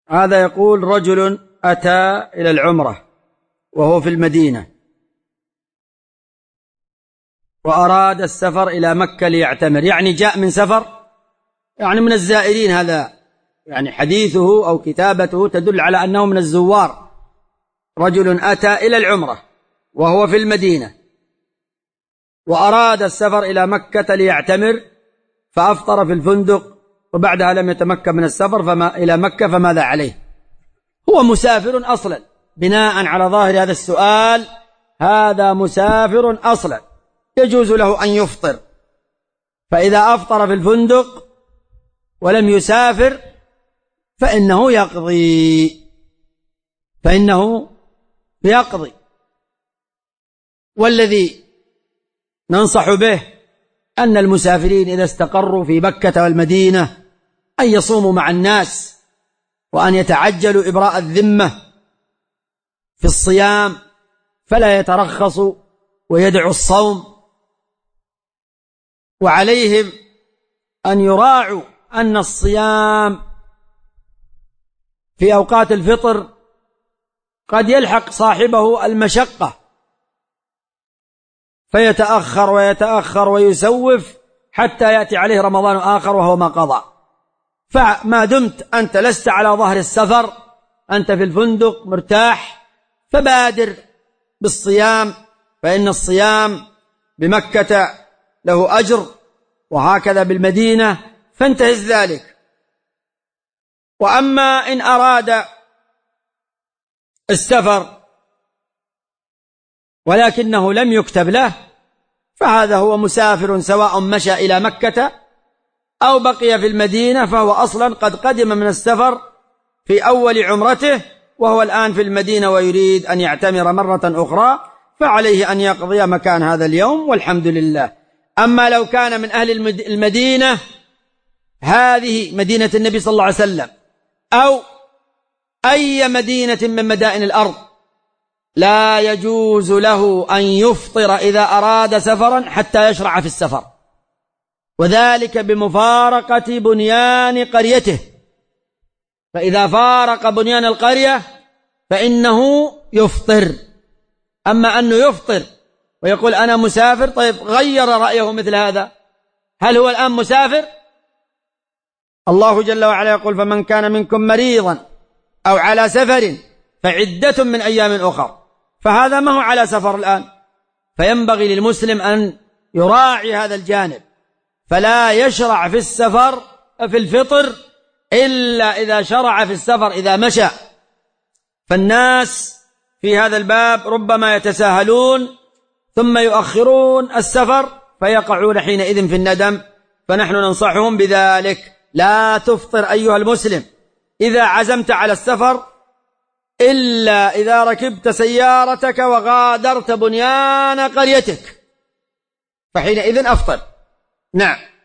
هذا يقول: رجل أتى إلى العمرة وهو في المدينة وأراد السفر إلى مكة ليعتمر، يعني جاء من سفر، يعني من الزائرين. هذا يعني حديثه أو كتابته تدل على أنه من الزوار. رجل أتى إلى العمرة وهو في المدينة وأراد السفر إلى مكة ليعتمر فأفطر في الفندق وبعدها لم يتمكن من السفر إلى مكة، فماذا عليه؟ هو مسافر أصلا. بناء على ظاهر هذا السؤال هذا مسافر أصلا، يجوز له أن يفطر. فإذا أفطر في الفندق ولم يسافر فإنه يقضي. والذي ننصح به أن المسافرين إذا استقروا في مكة والمدينة أن يصوموا مع الناس، وأن يتعجلوا إبراء الذمة في الصيام، فلا يترخصوا ويدعوا الصوم. وعليهم أن يراعوا أن الصيام في أوقات الفطر قد يلحق صاحبه المشقة فيتأخر ويتأخر ويسوف حتى يأتي عليه رمضان آخر وهو ما قضى. فما دمت أنت لست على ظهر السفر، أنت في الفندق مرتاح، فبادر بالصيام، فإن الصيام بمكة له أجر، وهكذا بالمدينة، فانتهز ذلك. وأما إن أراد السفر ولكنه لم يكتب له فهذا هو مسافر، سواء مشى إلى مكة أو بقي في المدينة، فهو أصلا قد قدم من السفر في أول عمرته وهو الآن في المدينة ويريد أن يعتمر مرة أخرى، فعليه أن يقضي مكان هذا اليوم والحمد لله. أما لو كان من أهل المدينة، هذه مدينة النبي صلى الله عليه وسلم أو أي مدينة من مدائن الأرض، لا يجوز له أن يفطر إذا أراد سفرا حتى يشرع في السفر، وذلك بمفارقة بنيان قريته. فإذا فارق بنيان القرية فإنه يفطر. أما أنه يفطر ويقول أنا مسافر، طيب غير رأيه مثل هذا، هل هو الآن مسافر؟ الله جل وعلا يقول: فمن كان منكم مريضا أو على سفر فعدة من أيام أخر. فهذا ما هو على سفر الآن، فينبغي للمسلم أن يراعي هذا الجانب، فلا يشرع في السفر في الفطر إلا إذا شرع في السفر إذا مشى. فالناس في هذا الباب ربما يتساهلون ثم يؤخرون السفر فيقعون حينئذ في الندم، فنحن ننصحهم بذلك. لا تفطر أيها المسلم إذا عزمت على السفر إلا إذا ركبت سيارتك وغادرت بنيان قريتك، فحينئذ أفطر. نعم.